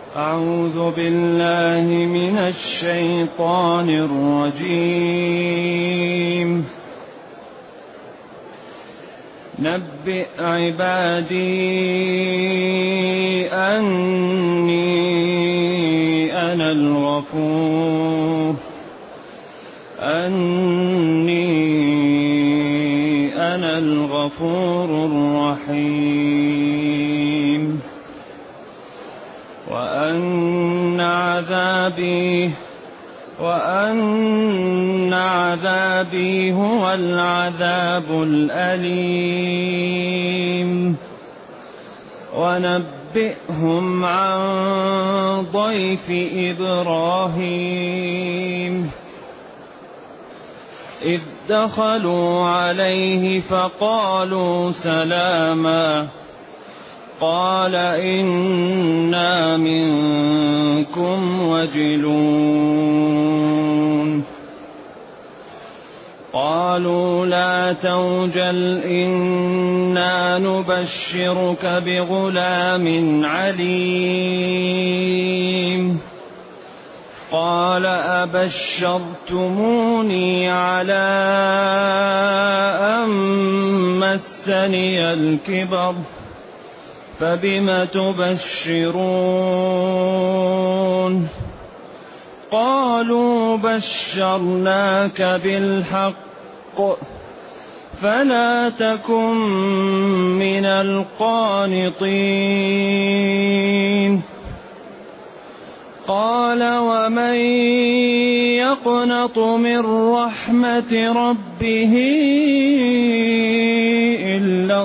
أعوذ بالله من الشيطان الرجيم. نبئ عبادي أني أنا الغفور الرحيم، وأن عذابي هو العذاب الأليم. ونبئهم عن ضيف إبراهيم إذ دخلوا عليه فقالوا سلاما، قال إنا منكم وجلون. قالوا لا توجل إنا نبشرك بغلام عليم. قال أبشرتموني على أن مسني الكبر فبم تبشرون؟ قالوا بشرناك بالحق فلا تكن من القانطين. قال ومن يقنط من رحمة ربه إلا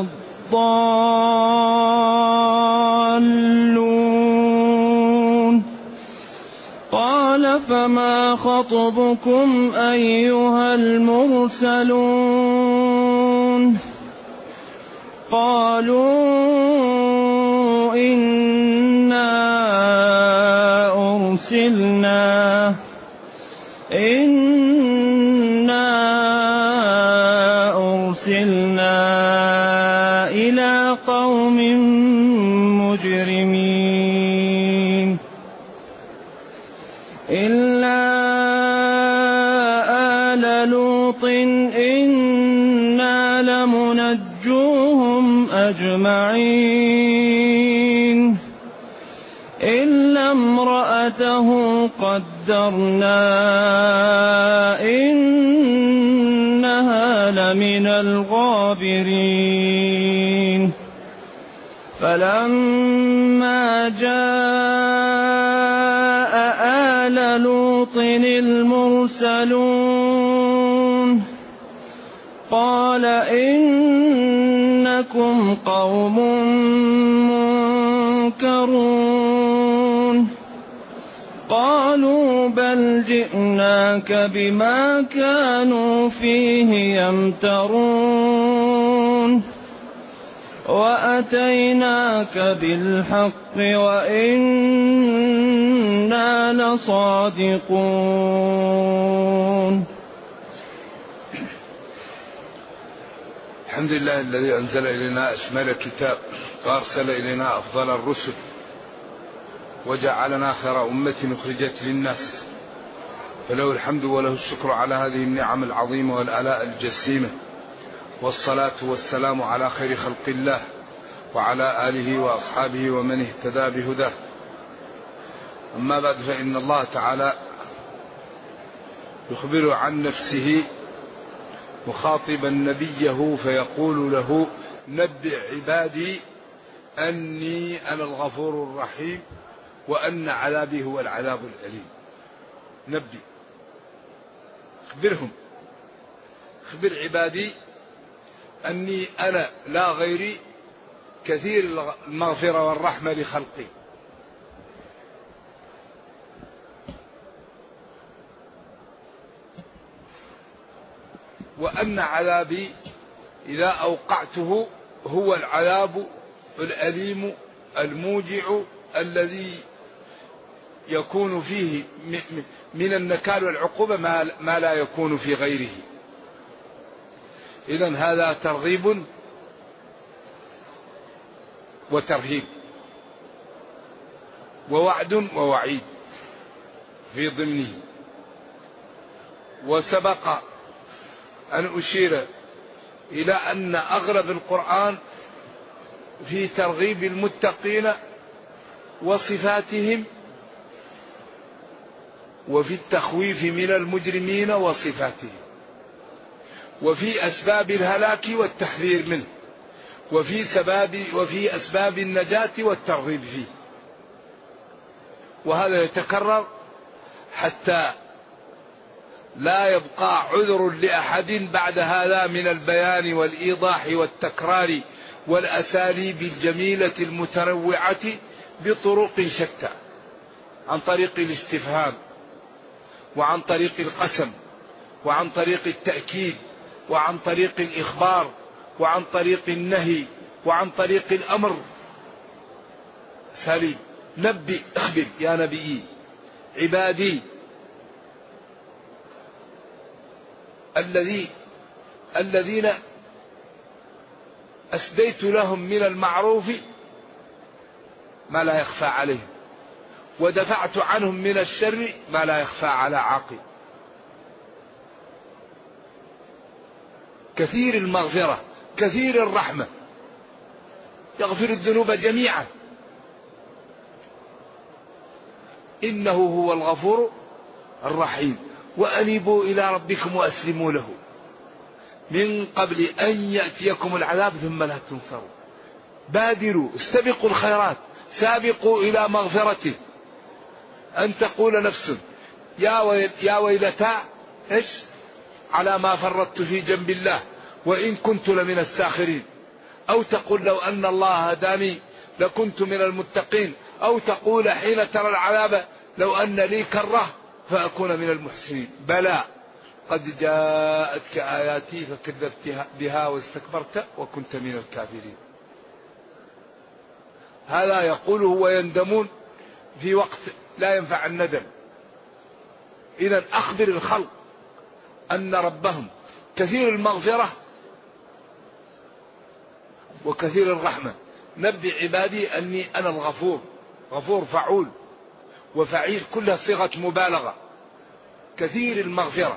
الضالون. قال فما خطبكم أيها المرسلون؟ قالوا إنا أرسلنا إلى قوم مجرمين إلا آل لوط إنا لمنجوهم أجمعين إلا امرأته قدرنا إنها لمن الغابرين. فلما جاء آل لوط المرسلون قال إنكم قوم منكرون. قالوا بل جئناك بما كانوا فيه يمترون وأتيناك بالحق وإنا لصادقون. الحمد لله الذي أنزل إلينا أشمل الكتاب وأرسل إلينا أفضل الرسل وجعلنا خير أمة أخرجت للناس، فله الحمد وله الشكر على هذه النعم العظيمة والآلاء الجسيمة، والصلاة والسلام على خير خلق الله وعلى آله وأصحابه ومن اهتدى بهداه. أما بعد، فإن الله تعالى يخبر عن نفسه مخاطبا نبيه فيقول له نبئ عبادي أني أنا الغفور الرحيم وأن عذابي هو العذاب الأليم. نبئ، خبر عبادي أني أنا لا غيري كثير المغفرة والرحمة لخلقي، وأن عذابي إذا أوقعته هو العذاب الأليم الموجع الذي يكون فيه من النكال والعقوبة ما لا يكون في غيره. إذن هذا ترغيب وترهيب. ووعد ووعيد في ضمنه. وسبق أن أشير إلى أن أغلب القرآن في ترغيب المتقين وصفاتهم، وفي التخويف من المجرمين وصفاتهم، وفي أسباب الهلاك والتحذير منه، وفي أسباب النجاة والترغيب فيه. وهذا يتكرر حتى لا يبقى عذر لأحد بعد هذا من البيان والإيضاح والتكرار والأساليب الجميلة المتنوعة بطرق شتى، عن طريق الاستفهام، وعن طريق القسم، وعن طريق التأكيد، وعن طريق الإخبار، وعن طريق النهي، وعن طريق الأمر. سليم نبئ أخبر يا نبي عبادي الذين أسديت لهم من المعروف ما لا يخفى عليهم، ودفعت عنهم من الشر ما لا يخفى على عاقل. كثير المغفرة، كثير الرحمة، يغفر الذنوب جميعا، إنه هو الغفور الرحيم. وأنيبوا إلى ربكم وأسلموا له من قبل أن يأتيكم العذاب ثم لا تنصروا. بادروا، استبقوا الخيرات، سابقوا إلى مغفرته. أن تقول نفس يا ويلتا إيش على ما فرطت في جنب الله وإن كنت لمن الساخرين، أو تقول لو أن الله هداني لكنت من المتقين، أو تقول حين ترى العذاب لو أن لي كرة فأكون من المحسنين. بلى قد جاءتك آياتي فكذبت بها واستكبرت وكنت من الكافرين. هذا يقوله ويندمون في وقت لا ينفع الندم. إذن أخبر الخلق أن ربهم كثير المغفرة وكثير الرحمة. نبئ عبادي أني أنا الغفور، غفور فعول وفعيل كلها صيغة مبالغة. كثير المغفرة،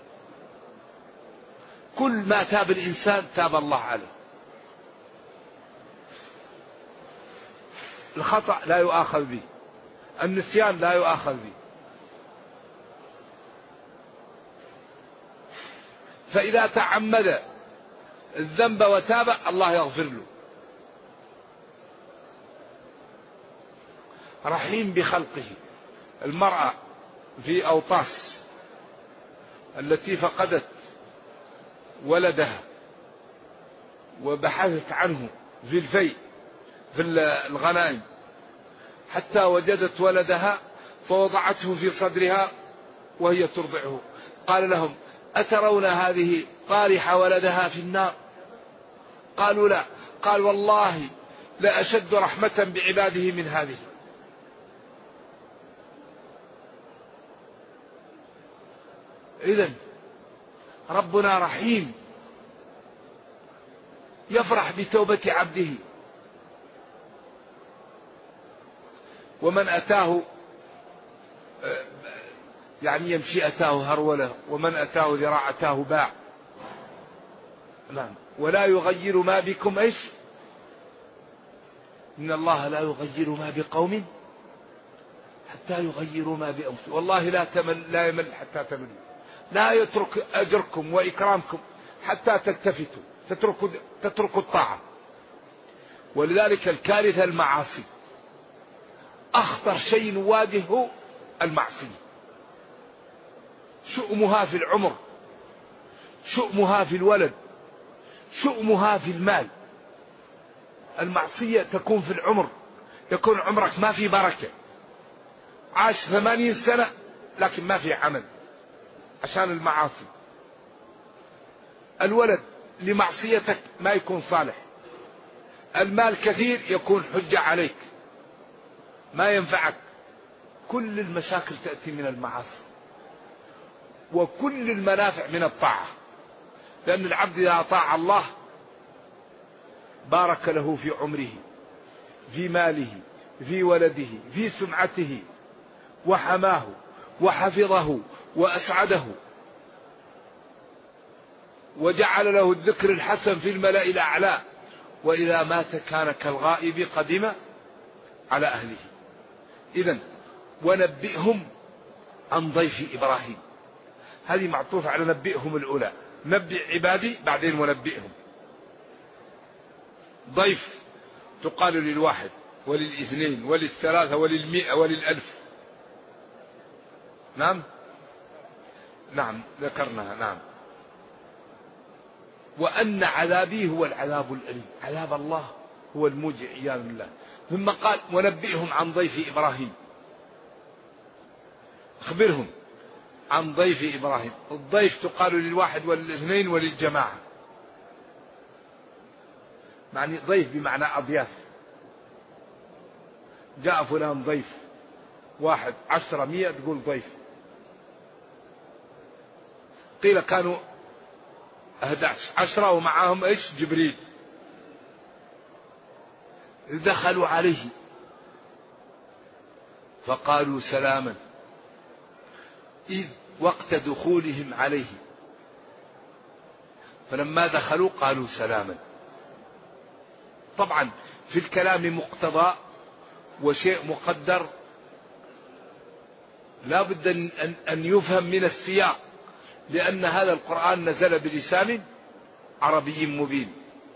كل ما تاب الإنسان تاب الله عليه. الخطأ لا يؤاخذ به، النسيان لا يؤاخذ به. فإذا تعمد الذنب وتاب الله يغفر له. رحيم بخلقه. المرأة في أوطاس التي فقدت ولدها وبحثت عنه في الفيء في الغنائم حتى وجدت ولدها فوضعته في صدرها وهي ترضعه، قال لهم أترون هذه طارح ولدها في النار؟ قالوا لا. قال والله لأشد رحمة بعباده من هذه. إذن ربنا رحيم، يفرح بتوبة عبده. ومن أتاه يعني يمشي أتاه هرولة، ومن أتاه ذراع أتاه باع. ولا يغير ما بكم إيش؟ إن الله لا يغير ما بقوم حتى يغيروا ما بأنفسهم. والله لا يمل حتى تملوا. لا يترك أجركم وإكرامكم حتى تلتفتوا تتركوا الطاعة. ولذلك الكارثة المعاصي. أخطر شيء نواجهه المعصية. شؤمها في العمر، شؤمها في الولد، شؤمها في المال. المعصية تكون في العمر، يكون عمرك ما في بركة. عاش 80 سنة لكن ما في عمل عشان المعاصي. الولد لمعصيتك ما يكون صالح. المال كثير يكون حجة عليك ما ينفعك. كل المشاكل تأتي من المعاصي، وكل المنافع من الطاعة. لأن العبد إذا أطاع الله بارك له في عمره، في ماله، في ولده في سمعته وحماه وحفظه وأسعده وجعل له الذكر الحسن في الملأ الأعلى، وإذا مات كان كالغائب قدم على أهله. إذن ونبئهم عن ضيف إبراهيم، هذه معطوفة على نبئهم الأولى، نبئ عبادي بعدين ونبئهم. ضيف تقال للواحد وللاثنين وللثلاثة وللمئة وللألف. نعم ذكرناها. نعم. وأن عذابي هو العذاب الأليم، عذاب الله هو الموجع عياذا بالله. ثم قال ونبئهم عن ضيف إبراهيم، أخبرهم عن ضيف إبراهيم. الضيف تقال للواحد وللاثنين وللجماعة، يعني ضيف بمعنى أضياف. جاء فلان ضيف، 1 10 100 تقول ضيف. قيل كانوا 11 ومعهم ايش؟ جبريل. دخلوا عليه فقالوا سلاما، إذ وقت دخولهم عليه، فلما دخلوا قالوا سلاما. طبعا في الكلام مقتضى وشيء مقدر لا بد أن يفهم من السياق، لأن هذا القرآن نزل بلسان عربي مبين.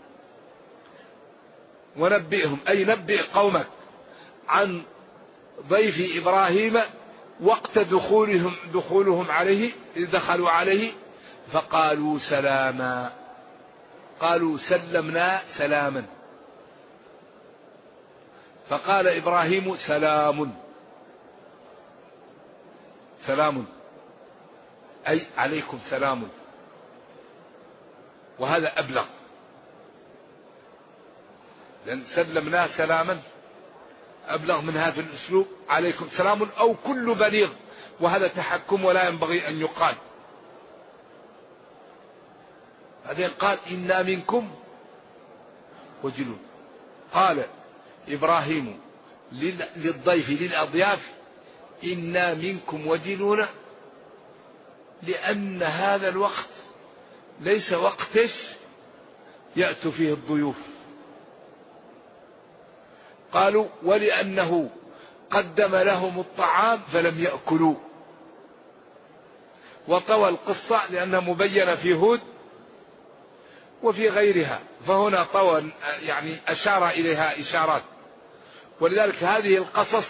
ونبئهم أي نبئ قومك عن ضيف إبراهيم وقت دخولهم عليه، إذ دخلوا عليه فقالوا سلاما، قالوا سلمنا سلاما. فقال إبراهيم سلام، سلام أي عليكم سلام، وهذا أبلغ، لأن سلمنا سلاما أبلغ من هذا الأسلوب، عليكم سلام أو كل بليغ، وهذا تحكم ولا ينبغي أن يقال. بعدين قال إنا منكم وجلون. قال إبراهيم للضيف للأضياف إنا منكم وجلون، لأن هذا الوقت ليس وقت يأتي فيه الضيوف. قالوا ولأنه قدم لهم الطعام فلم يأكلوا، وطوى القصة لأنها مبينة في هود وفي غيرها، فهنا طوى يعني أشار إليها إشارات. ولذلك هذه القصص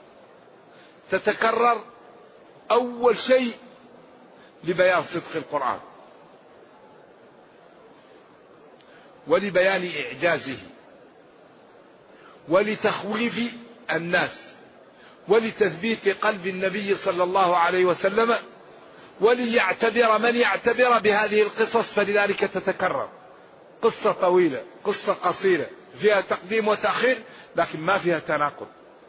تتكرر أول شيء لبيان صدق القرآن ولبيان إعجازه ولتخويف الناس ولتثبيت قلب النبي صلى الله عليه وسلم، وليعتبر من يعتبر بهذه القصص، فلذلك تتكرر. قصة طويلة، قصة قصيرة، فيها تقديم وتأخير، لكن ما فيها تناقض،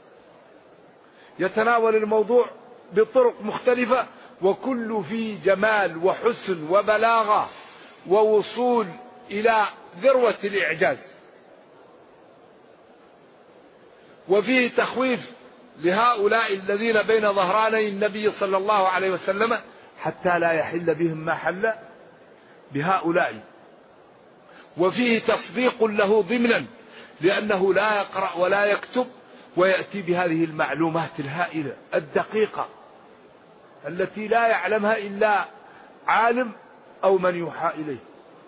يتناول الموضوع بطرق مختلفة، وكل فيه جمال وحسن وبلاغة ووصول إلى ذروة الإعجاز. وفيه تخويف لهؤلاء الذين بين ظهراني النبي صلى الله عليه وسلم، حتى لا يحل بهم ما حل بهؤلاء. وفيه تصديق له ضمنا، لأنه لا يقرأ ولا يكتب، ويأتي بهذه المعلومات الهائلة الدقيقة التي لا يعلمها إلا عالم أو من يوحى إليه.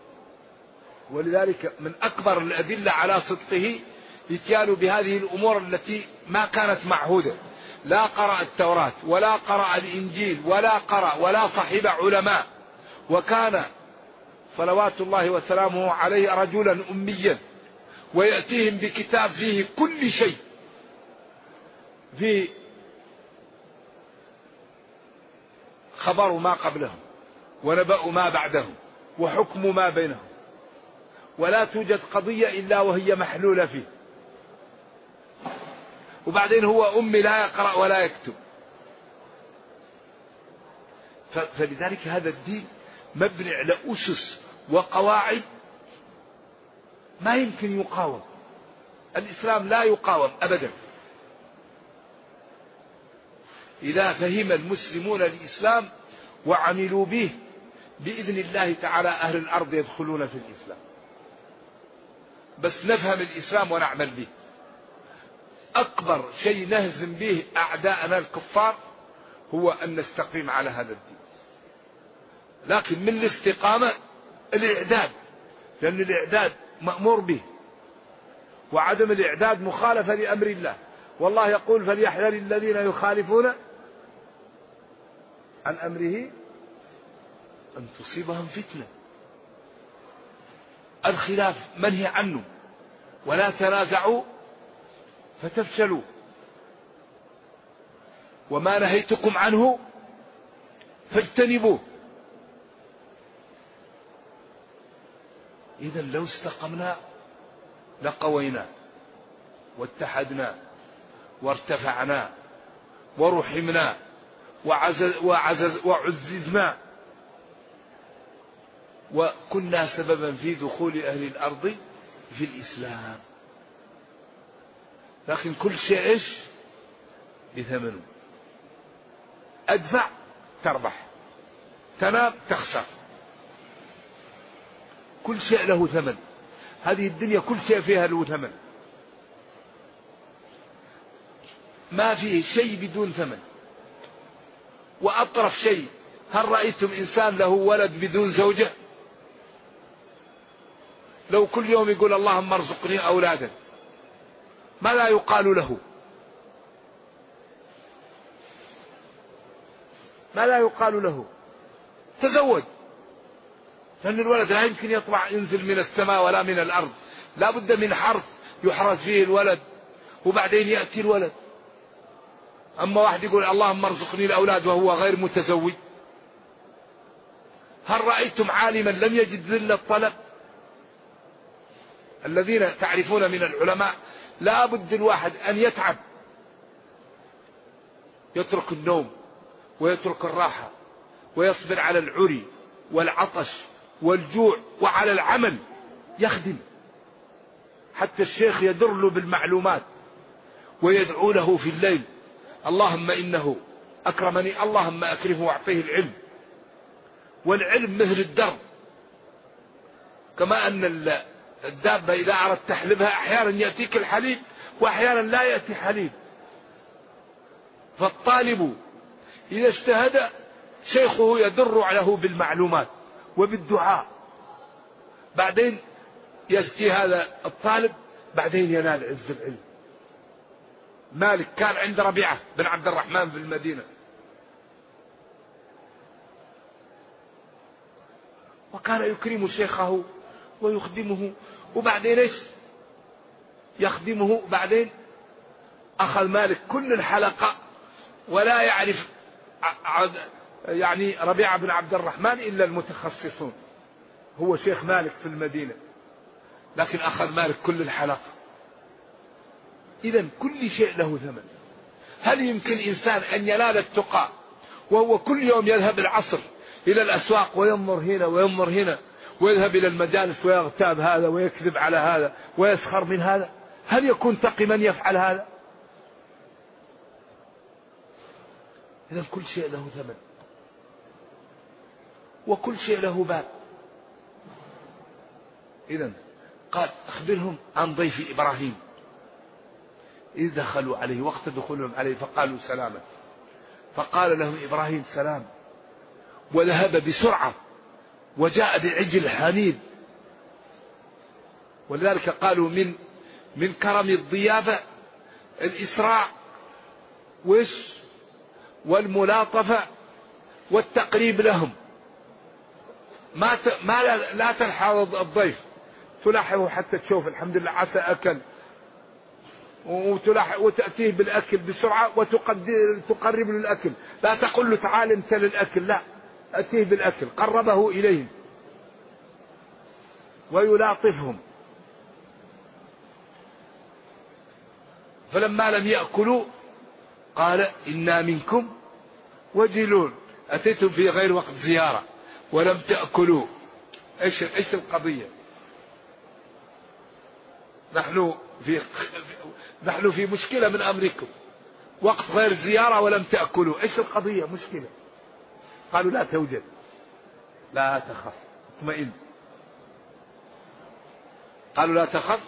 ولذلك من أكبر الأدلة على صدقه اتيان بهذه الأمور التي ما كانت معهودة. لا قرأ التوراة ولا قرأ الإنجيل ولا قرأ ولا صحب علماء، وكان صلوات الله وسلامه عليه رجلا أميا، ويأتيهم بكتاب فيه كل شيء، فيه خبر ما قبلهم ونبأ ما بعدهم وحكم ما بينهم، ولا توجد قضية إلا وهي محلولة فيه. وبعدين هو أمي لا يقرأ ولا يكتب. فلذلك هذا الدين مبني على أسس وقواعد ما يمكن يقاوم. الإسلام لا يقاوم أبدا، إذا فهم المسلمون الإسلام وعملوا به بإذن الله تعالى أهل الأرض يدخلون في الإسلام، بس نفهم الإسلام ونعمل به. أكبر شيء نهزم به أعداءنا الكفار هو أن نستقيم على هذا الدين. لكن من الاستقامة الإعداد، لأن الإعداد مأمور به، وعدم الإعداد مخالفة لأمر الله. والله يقول فليحذر الذين يخالفون عن أمره أن تصيبهم فتنة. الخلاف منهي عنه، ولا تنازعوا فتفشلوا، وما نهيتكم عنه فاجتنبوه. إذا لو استقمنا لقوينا واتحدنا وارتفعنا ورحمنا وعززنا، وكنا سببا في دخول أهل الأرض في الإسلام. لكن كل شيء إيش بثمنه. أدفع تربح، تنام تخسر، كل شيء له ثمن. هذه الدنيا كل شيء فيها له ثمن، ما فيه شيء بدون ثمن. وأطرف شيء، هل رأيتم إنسان له ولد بدون زوجة؟ لو كل يوم يقول اللهم ارزقني أولادا، ما لا يقال له؟ ما لا يقال له؟ تزوج، لأن الولد لا يمكن يطلع ينزل من السماء ولا من الأرض، لا بد من حرث يحرث فيه الولد وبعدين يأتي الولد. أما واحد يقول اللهم ارزقني الأولاد وهو غير متزوج. هل رأيتم عالما لم يجد ذل الطلب؟ الذين تعرفون من العلماء لا بد الواحد أن يتعب، يترك النوم ويترك الراحة ويصبر على العري والعطش والجوع وعلى العمل، يخدم. حتى الشيخ يدر له بالمعلومات ويدعو له في الليل اللهم إنه أكرمني اللهم أكرمه وأعطيه العلم. والعلم مثل الدر، كما أن الدابة إذا أردت تحلبها أحيانا يأتيك الحليب وأحيانا لا يأتي حليب. فالطالب إذا اجتهد شيخه يدر له بالمعلومات وبالدعاء، بعدين يأتي هذا الطالب بعدين ينال عز العلم. مالك كان عند ربيعة بن عبد الرحمن في المدينة، وكان يكرم شيخه ويخدمه، وبعدين ايش يخدمه. بعدين أخذ مالك كل الحلقة ولا يعرف يعني ربيعة بن عبد الرحمن إلا المتخصصون، هو شيخ مالك في المدينة، لكن أخذ مالك كل الحلقة. إذن كل شيء له ثمن. هل يمكن إنسان أن ينال التقى وهو كل يوم يذهب العصر إلى الأسواق وينظر هنا وينظر هنا، ويذهب إلى المجالس ويغتاب هذا ويكذب على هذا ويسخر من هذا؟ هل يكون تقي من يفعل هذا؟ إذن كل شيء له ثمن وكل شيء له باب. إذن قال أخبرهم عن ضيف إبراهيم إذ دخلوا عليه، وقت دخولهم عليه فقالوا سلاما، فقال لهم إبراهيم سلام، وذهب بسرعة وجاء بعجل حنيذ. ولذلك قالوا من كرم الضيافة الإسراع والملاطفة والتقريب لهم. لا تلحظ الضيف، تلاحظه حتى تشوف الحمد لله عسى أكل، وتأتيه بالأكل بسرعة وتقرب له الأكل. لا تقول له تعال انت للأكل، لا، أتيه بالأكل، قربه إليهم ويلاطفهم. فلما لم يأكلوا قال إنا منكم وجلون، أتيتم في غير وقت زيارة ولم تأكلوا. إيش القضية؟ نحن في مشكلة من أمركم، وقت غير زيارة ولم تأكلوا، إيش القضية؟ مشكلة. قالوا لا توجد، لا تخف، اطمئن. قالوا لا تخف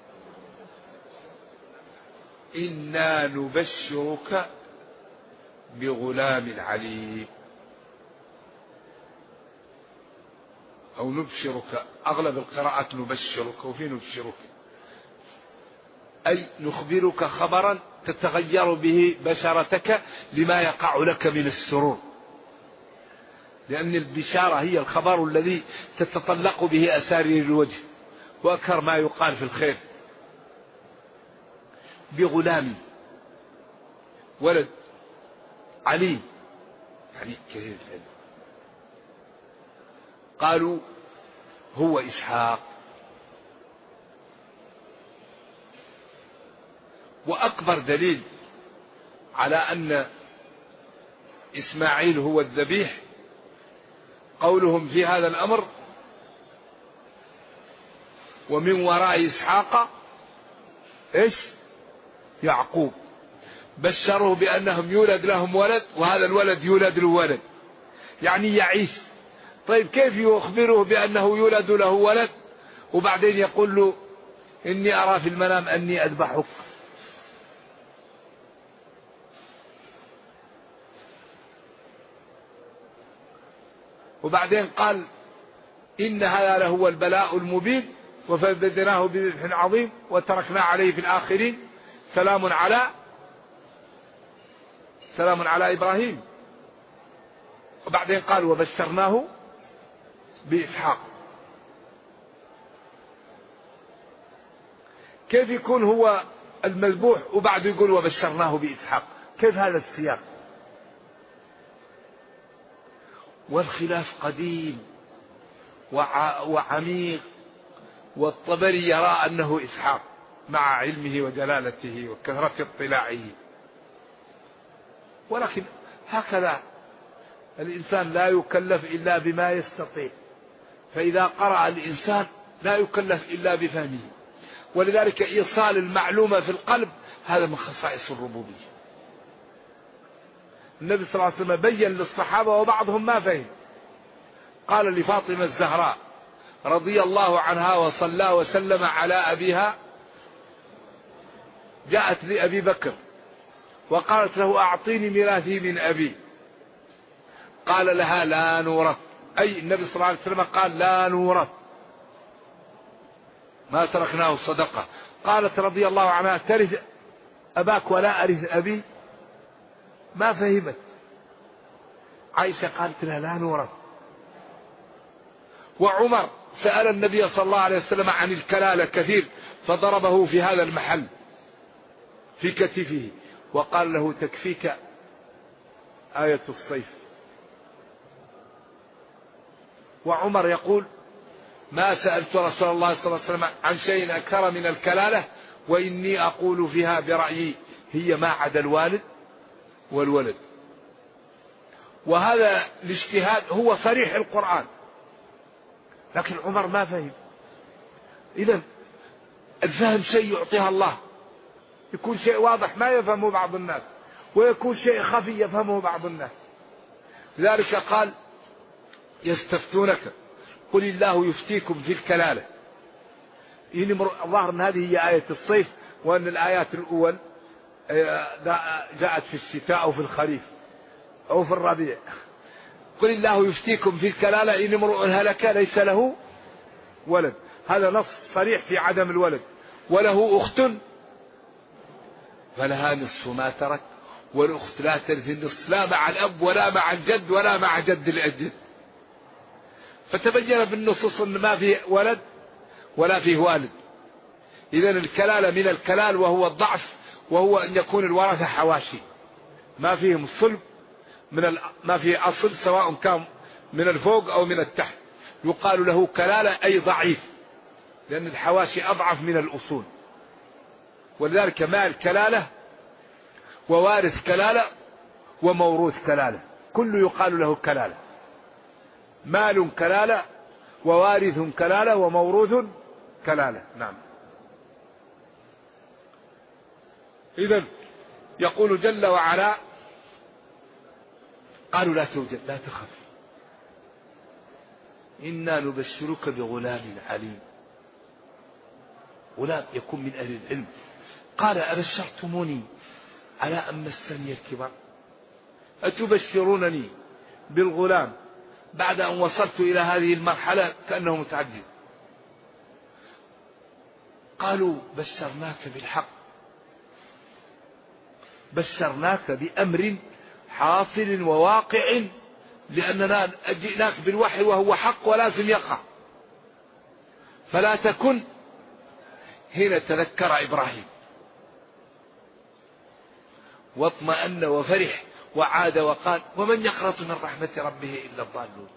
إنا نبشرك بغلام عليم، أو نبشرك، أغلب القراءات نبشرك، وفي نبشرك، أي نخبرك خبرا تتغير به بشرتك لما يقع لك من السرور، لأن البشارة هي الخبر الذي تتطلق به أسارير الوجه وأكثر ما يقال في الخير. بغلام، ولد عليم، يعني كثير العلم. قالوا هو إسحاق. وأكبر دليل على أن إسماعيل هو الذبيح قولهم في هذا الأمر: ومن وراء إسحاق إيش؟ يعقوب. بشروه بأنهم يولد لهم ولد، وهذا الولد يولد له ولد، يعني يعيش. طيب كيف يخبره بأنه يولد له ولد وبعدين يقول له إني أرى في المنام أني أذبحك؟ وبعدين قال إن هذا لهو البلاء المبين وفديناه بذبح عظيم وتركنا عليه في الآخرين سلام على إبراهيم. وبعدين قال وبشرناه بإسحاق. كيف يكون هو المذبوح وبعد يقول وبشرناه بإسحاق؟ كيف هذا السياق؟ والخلاف قديم وعميق، والطبري يرى أنه إسحاق مع علمه وجلالته وكثرة اطلاعه. ولكن هكذا الإنسان لا يكلف إلا بما يستطيع، فإذا قرأ الإنسان لا يكلف إلا بفهمه. ولذلك إيصال المعلومة في القلب هذا من خصائص الربوبية. النبي صلى الله عليه وسلم بين للصحابة وبعضهم ما فهم. قال لفاطمة الزهراء رضي الله عنها وصلى وسلم على أبيها: جاءت لأبي بكر وقالت له أعطيني ميراثي من أبي. قال لها لا نورث، أي النبي صلى الله عليه وسلم قال لا نورث، ما تركناه صدقة. قالت رضي الله عنها: ترث أباك ولا أرث أبي؟ ما فهمت. عائشة قالت لها لا نورث. وعمر سأل النبي صلى الله عليه وسلم عن الكلالة كثير فضربه في هذا المحل في كتفه وقال له: تكفيك آية الصيف. وعمر يقول: ما سألت رسول الله صلى الله عليه وسلم عن شيء أكثر من الكلالة، وإني أقول فيها برأيي هي ما عدا الوالد والولد. وهذا الاجتهاد هو صريح القرآن، لكن عمر ما فهم. إذن الفهم شيء يعطيها الله، يكون شيء واضح ما يفهمه بعض الناس، ويكون شيء خفي يفهمه بعض الناس. لذلك قال: يستفتونك قل الله يفتيكم في الكلالة. الظاهر أن هذه هي آية الصيف، وأن الآيات الأول جاءت في الشتاء أو في الخريف أو في الربيع. قل الله يفتيكم في الكلالة إن امرؤ هلك ليس له ولد، هذا نص صريح في عدم الولد. وله أخت فلها نصف ما ترك، والأخت لا ترث النصف، لا مع الأب ولا مع الجد ولا مع جد الأجد. فتبين بالنصوص أن ما فيه ولد ولا فيه والد. إذن الكلالة من الكلال وهو الضعف، وهو أن يكون الورثة حواشي ما فيهم صلب، ما فيه أصل سواء كان من الفوق أو من التحت، يقال له كلالة أي ضعيف، لأن الحواشي أضعف من الأصول. ولذلك مال كلالة ووارث كلالة وموروث كلالة، كل يقال له كلالة. مال كلالة ووارث كلالة وموروث كلالة. نعم. إذن يقول جل وعلا قالوا لا توجد لا تخف إنا نبشرك بغلام عليم، غلام يكون من أهل العلم. قال أبشرتموني على أن مسني الكبر، أتبشرونني بالغلام بعد أن وصلت إلى هذه المرحلة كأنه متعدد. قالوا بشرناك بالحق، بشرناك بأمر حاصل وواقع، لأننا جئناك بالوحي وهو حق ولازم يقع، فلا تكن. هنا تذكر إبراهيم واطمأن وفرح وعاد وقال ومن يقنط من رحمة ربه إلا الضالون.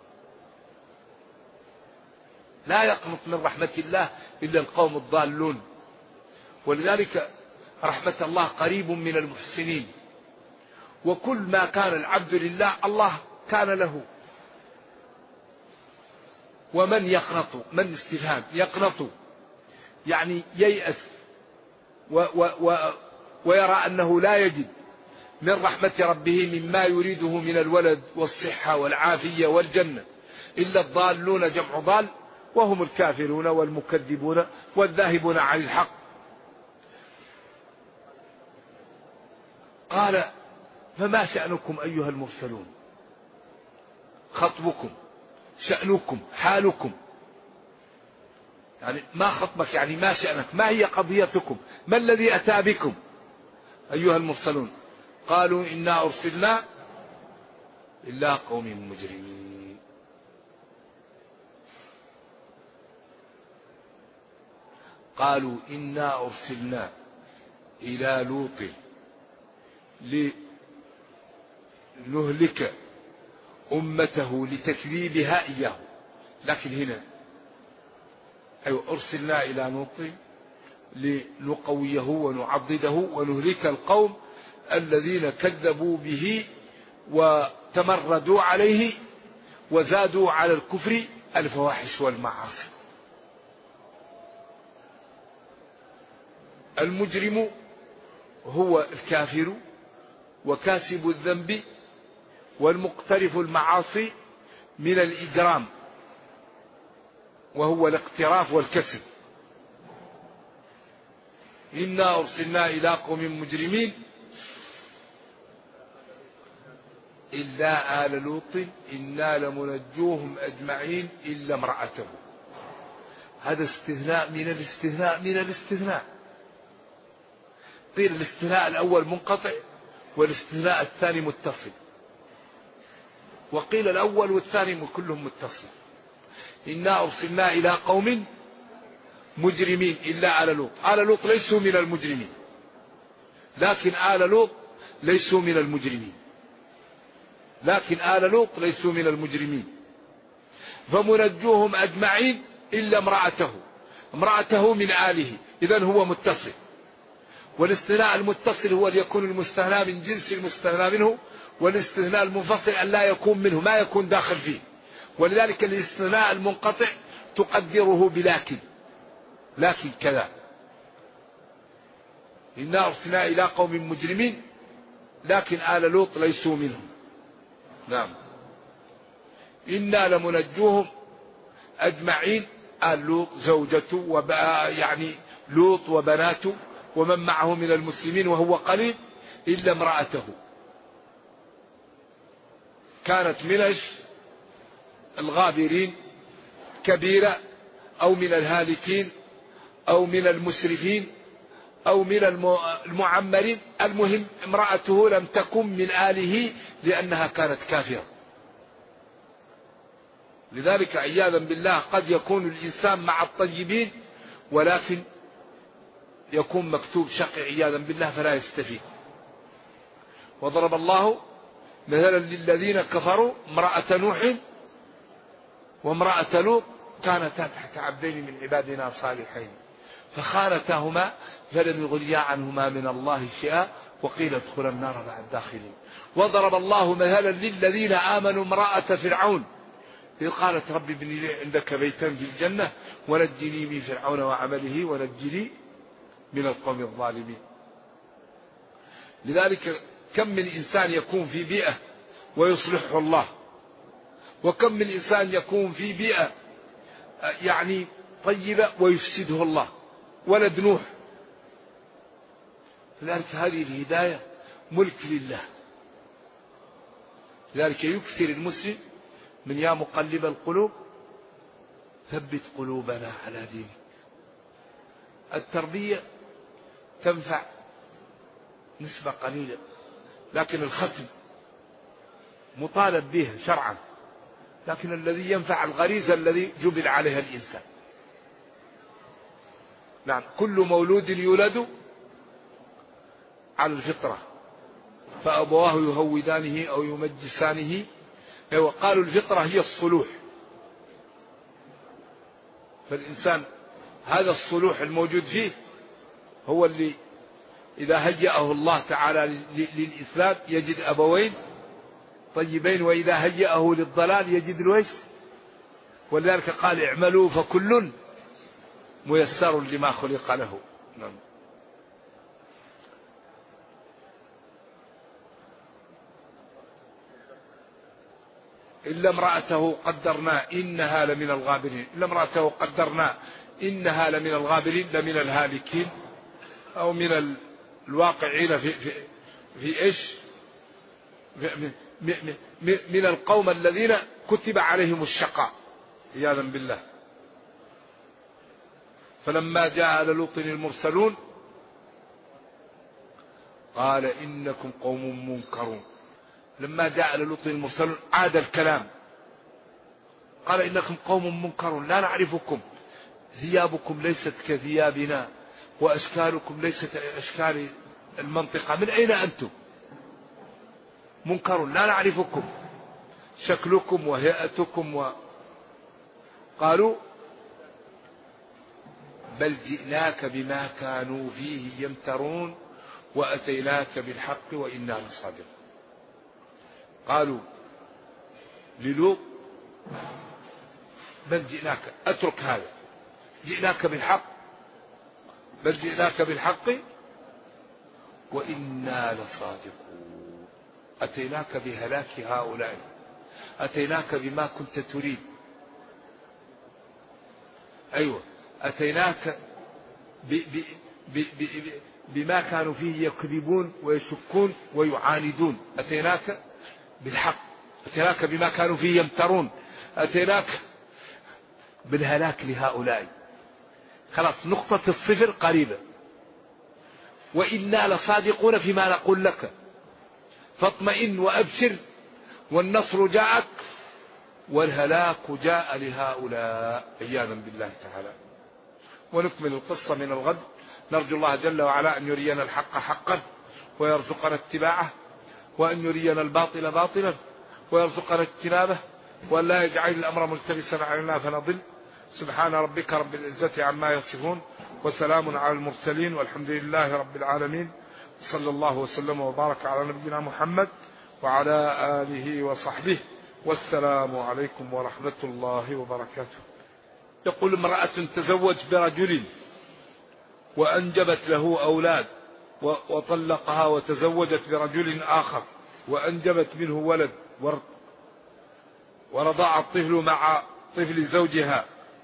لا يقنط من رحمة الله إلا القوم الضالون. ولذلك رحمة الله قريب من المحسنين، وكل ما كان العبد لله الله كان له. ومن يقنط، من استفهام، يقنط يعني ييأس ويرى أنه لا يجد من رحمة ربه مما يريده من الولد والصحة والعافية والجنة إلا الضالون، جمع ضال، وهم الكافرون والمكذبون والذاهبون عن الحق. قال فما شأنكم أيها المرسلون، خطبكم، شأنكم، حالكم، يعني ما خطبك، يعني ما شأنك، ما هي قضيتكم، ما الذي أتى بكم أيها المرسلون. قالوا إنا أرسلنا إلى قوم مجرمين. قالوا إنا أرسلنا إلى لوط لنهلك أمته لتكذيبها إياه. لكن هنا أرسلنا إلى لوط لنقويه ونعضده ونهلك القوم الذين كذبوا به وتمردوا عليه وزادوا على الكفر الفواحش والمعاصي. المجرم هو الكافر وكاسب الذنب والمقترف المعاصي من الإجرام، وهو الاقتراف والكسب. إنا أرسلنا إلى قوم مجرمين إلا آل لوط إنا لمنجوهم أجمعين إلا امرأته. هذا استثناء من الاستثناء من الاستثناء. قيل الاستثناء الأول منقطع والاستثناء الثاني متصل، وقيل الأول والثاني كلهم متصل. إنا أرسلنا إلى قوم مجرمين إلا آل لوط. آل لوط ليسوا من المجرمين، لكن آل لوط ليسوا من المجرمين، لكن آل لوط ليسوا من المجرمين. فمنجوهم أجمعين إلا امرأته، امرأته من آله، إذن هو متصل. والاستثناء المتصل هو ليكون المستثنى من جنس المستثنى منه، والاستثناء المنفصل أن لا يكون منه، ما يكون داخل فيه. ولذلك الاستثناء المنقطع تقدره بلكن، لكن كذا. إنا أرسلنا إلى قوم مجرمين لكن آل لوط ليسوا منهم. نعم. إنا لمنجوهم أجمعين، آل لوط زوجته يعني لوط وبناته ومن معه من المسلمين وهو قليل، إلا امرأته كانت من الغابرين كبيرة أو من الهالكين أو من المسرفين أو من المعمرين. المهم امرأته لم تكن من آله لأنها كانت كافرة. لذلك عياذا بالله قد يكون الإنسان مع الطيبين ولكن يكون مكتوب شقي عياذا بالله فلا يستفيد. وضرب الله مثلا للذين كفروا امرأة نوح وامرأة لوط كانتا تحت عبدين من عبادنا صالحين فخانتاهما فلم يغنيا عنهما من الله شيئا وقيل ادخلا النار مع الداخلين. وضرب الله مثلا للذين آمنوا امرأة فرعون إذ قالت رب ابن لي عندك بيتا في الجنة ونجني من فرعون وعمله ونجني من القوم الظالمين. لذلك كم من إنسان يكون في بيئة ويصلحه الله، وكم من إنسان يكون في بيئة يعني طيبة ويفسده الله، ولد نوح. لذلك هذه الهداية ملك لله. لذلك يكثر المسلم من يا مقلب القلوب ثبت قلوبنا على دينك. التربية تنفع نسبة قليلة، لكن الختم مطالب به شرعا، لكن الذي ينفع الغريزة الذي جبل عليها الإنسان. نعم، كل مولود يولد على الفطرة فأبواه يهودانه أو يمجسانه. وقالوا الفطرة هي الصلوح، فالإنسان هذا الصلوح الموجود فيه هو اللي إذا هيأه الله تعالى للإسلام يجد أبوين طيبين، وإذا هيأه للضلال يجد الويش. ولذلك قال اعملوا فكل ميسر لما خلق له. نعم. إلا امرأته قدرنا إنها لمن الغابرين. إلا امرأته قدرنا إنها لمن الغابرين، لمن الهالكين أو من الواقعين في إيش؟ من القوم الذين كتب عليهم الشقاء عياذا بالله. فلما جاء لوط المرسلون قال إنكم قوم منكرون. لما جاء لوط المرسلون عاد الكلام، قال إنكم قوم منكرون لا نعرفكم، ثيابكم ليست كثيابنا وأشكالكم ليست أشكال المنطقة، من أين أنتم؟ منكر لا نعرفكم، شكلكم وهيئتكم قالوا بل جئناك بما كانوا فيه يمترون وأتيناك بالحق وإنا لصادقون. قالوا للوط بل جئناك، أترك هذا، جئناك بالحق، بل جئناك بالحق وإنا لصادقون، أتيناك بهلاك هؤلاء، أتيناك بما كنت تريد. أيوة، أتيناك بما كانوا فيه يكذبون ويشكون ويعاندون، أتيناك بالحق، أتيناك بما كانوا فيه يمترون، أتيناك بالهلاك لهؤلاء. خلاص نقطة الصفر قريبة. وإنا لصادقون فيما نقول لك فاطمئن وأبشر والنصر جاءك والهلاك جاء لهؤلاء عياذا بالله تعالى. ونكمل القصة من الغد. نرجو الله جل وعلا أن يرينا الحق حقا ويرزقنا اتباعه، وأن يرينا الباطل باطلا ويرزقنا اجتنابه، وأن لا يجعل الأمر ملتبسا علينا فنضل. سبحان ربك رب العزة عما يصفون وسلام على المرسلين والحمد لله رب العالمين. صلى الله وسلم وبارك على نبينا محمد وعلى آله وصحبه، والسلام عليكم ورحمة الله وبركاته. يقول امرأة تزوج برجل وأنجبت له أولاد وطلقها وتزوجت برجل آخر وأنجبت منه ولد ورضع الطفل مع طفل زوجها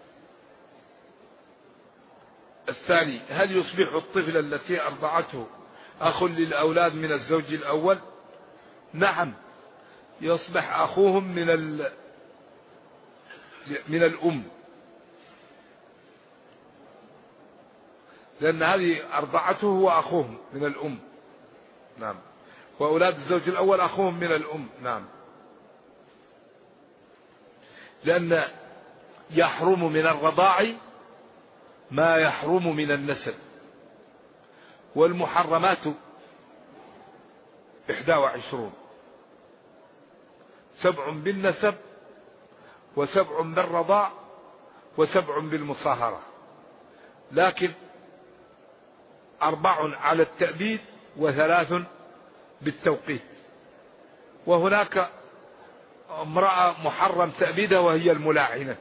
الثاني، هل يصبح الطفل التي أرضعته أخ للأولاد من الزوج الأول؟ نعم، يصبح أخوهم من الأم، لأن هذه أرضعته وأخوهم من الأم. نعم، وأولاد الزوج الأول أخوهم من الأم. نعم، لأن يحرم من الرضاع ما يحرم من النسب، والمحرمات 21، 7 بالنسب و7 بالرضاع و7 بالمصاهرة، لكن 4 على التأبيد و3 بالتوقيت. وهناك امرأة محرم تأبيدها وهي الملاعنة،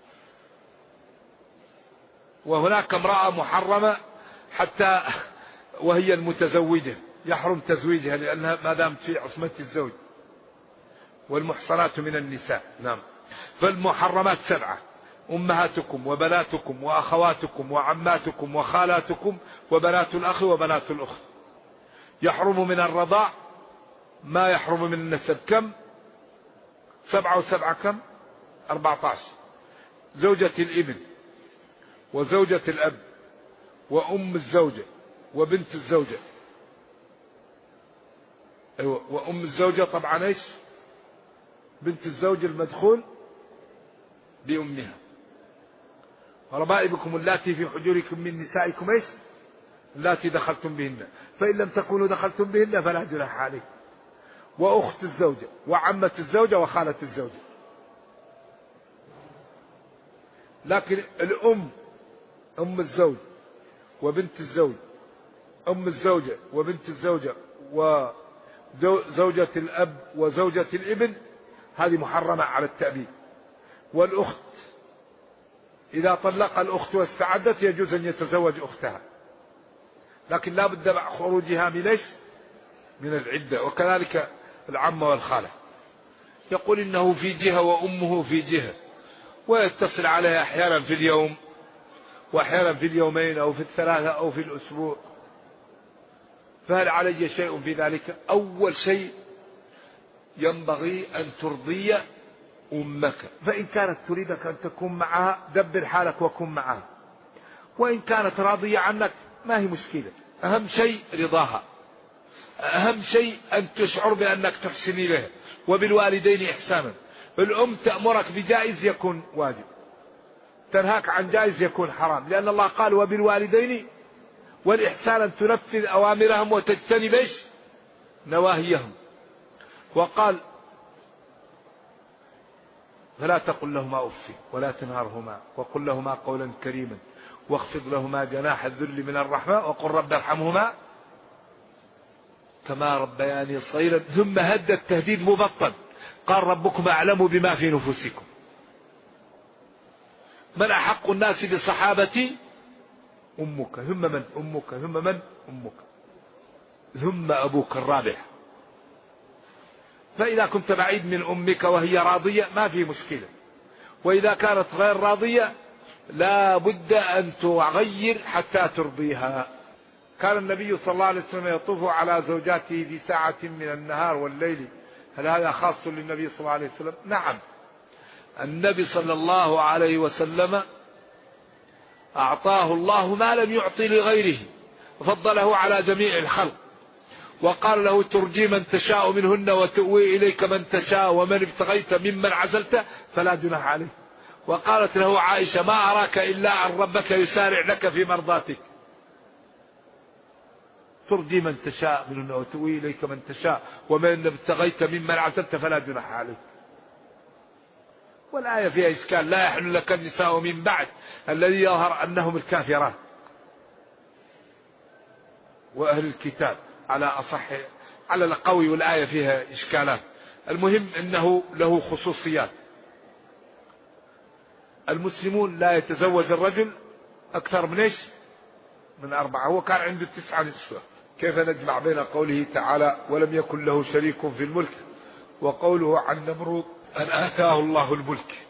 وهناك امرأة محرمة حتى وهي المتزوجة يحرم تزويجها لأنها ما دامت في عصمة الزوج. والمحصنات من النساء. نعم. فالمحرمات 7: أمهاتكم وبناتكم وأخواتكم وعماتكم وخالاتكم وبنات الأخ وبنات الأخت. يحرم من الرضاع ما يحرم من النسب. كم؟ 7 و7 كم؟ 14. زوجة الابن وزوجة الأب وأم الزوجة وبنت الزوجة. أيوة. وأم الزوجة طبعا إيش؟ بنت الزوج المدخول بأمها. وربائبكم اللاتي في حجوركم من نسائكم إيش؟ اللاتي دخلتم بهن، فإن لم تكونوا دخلتم بهن فلا جناح عليكم. وأخت الزوجة وعمة الزوجة وخالة الزوجة. لكن الأم، أم الزوج وبنت الزوج، أم الزوجة وبنت الزوجة وزوجة الأب وزوجة الابن، هذه محرمة على التأبيد. والأخت إذا طلق الأخت واستعدت يجوز أن يتزوج أختها، لكن لا بد مع خروجها من العدة. وكذلك العمة والخالة. يقول إنه في جهة وأمه في جهة، ويتصل عليها أحيانا في اليوم وأحيانا في اليومين أو في الثلاثة أو في الأسبوع، فهل علي شيء في ذلك؟ أول شيء ينبغي أن ترضي أمك، فإن كانت تريدك أن تكون معها دبر حالك وكن معها، وإن كانت راضية عنك ما هي مشكلة. أهم شيء رضاها، أهم شيء أن تشعر بأنك تحسني لها. وبالوالدين إحسانا. الأم تأمرك بجائز يكون واجب، تنهاك عن جائز يكون حرام، لأن الله قال وبالوالدين والإحسان أن تنفذ أوامرهم وتجتنب نواهيهم. وقال فلا تقل لهما أف ولا تنهرهما وقل لهما قولا كريما واخفض لهما جناح الذل من الرحمة وقل رب ارحمهما كما ربياني صغيرا. ثم هد التهديد مبطن، قال ربكم أعلم بما في نفوسكم. من أحق الناس بصحابتي؟ أمك. ثم من؟ أمك. ثم من؟ أمك. ثم أبوك الرابع. فإذا كنت بعيد من أمك وهي راضية ما في مشكلة، وإذا كانت غير راضية لا بد أن تغير حتى ترضيها. كان النبي صلى الله عليه وسلم يطوف على زوجاته في ساعة من النهار والليل. هل هذا خاص للنبي صلى الله عليه وسلم؟ نعم. النبي صلى الله عليه وسلم أعطاه الله ما لم يعطي لغيره، فضله على جميع الخلق، وقال له ترجي من تشاء منهن وتؤوي إليك من تشاء ومن ابتغيت ممن عزلت فلا جناح عليه. وقالت له عائشة ما أراك إلا أن ربك يسارع لك في مرضاتك. ترجي من تشاء منهن وتؤوي إليك من تشاء ومن ابتغيت ممن عزلت فلا جناح عليه. والآية فيها إشكال، لا يحل لك النساء من بعد الذي يظهر أنهم الكافرات وأهل الكتاب على أصح على القوي، والآية فيها إشكالات. المهم أنه له خصوصيات. المسلمون لا يتزوج الرجل أكثر من من 4. هو كان عنده 9 نسوة. كيف نجمع بين قوله تعالى ولم يكن له شريك في الملك وقوله عن نمرود أن آتاه الله الملك؟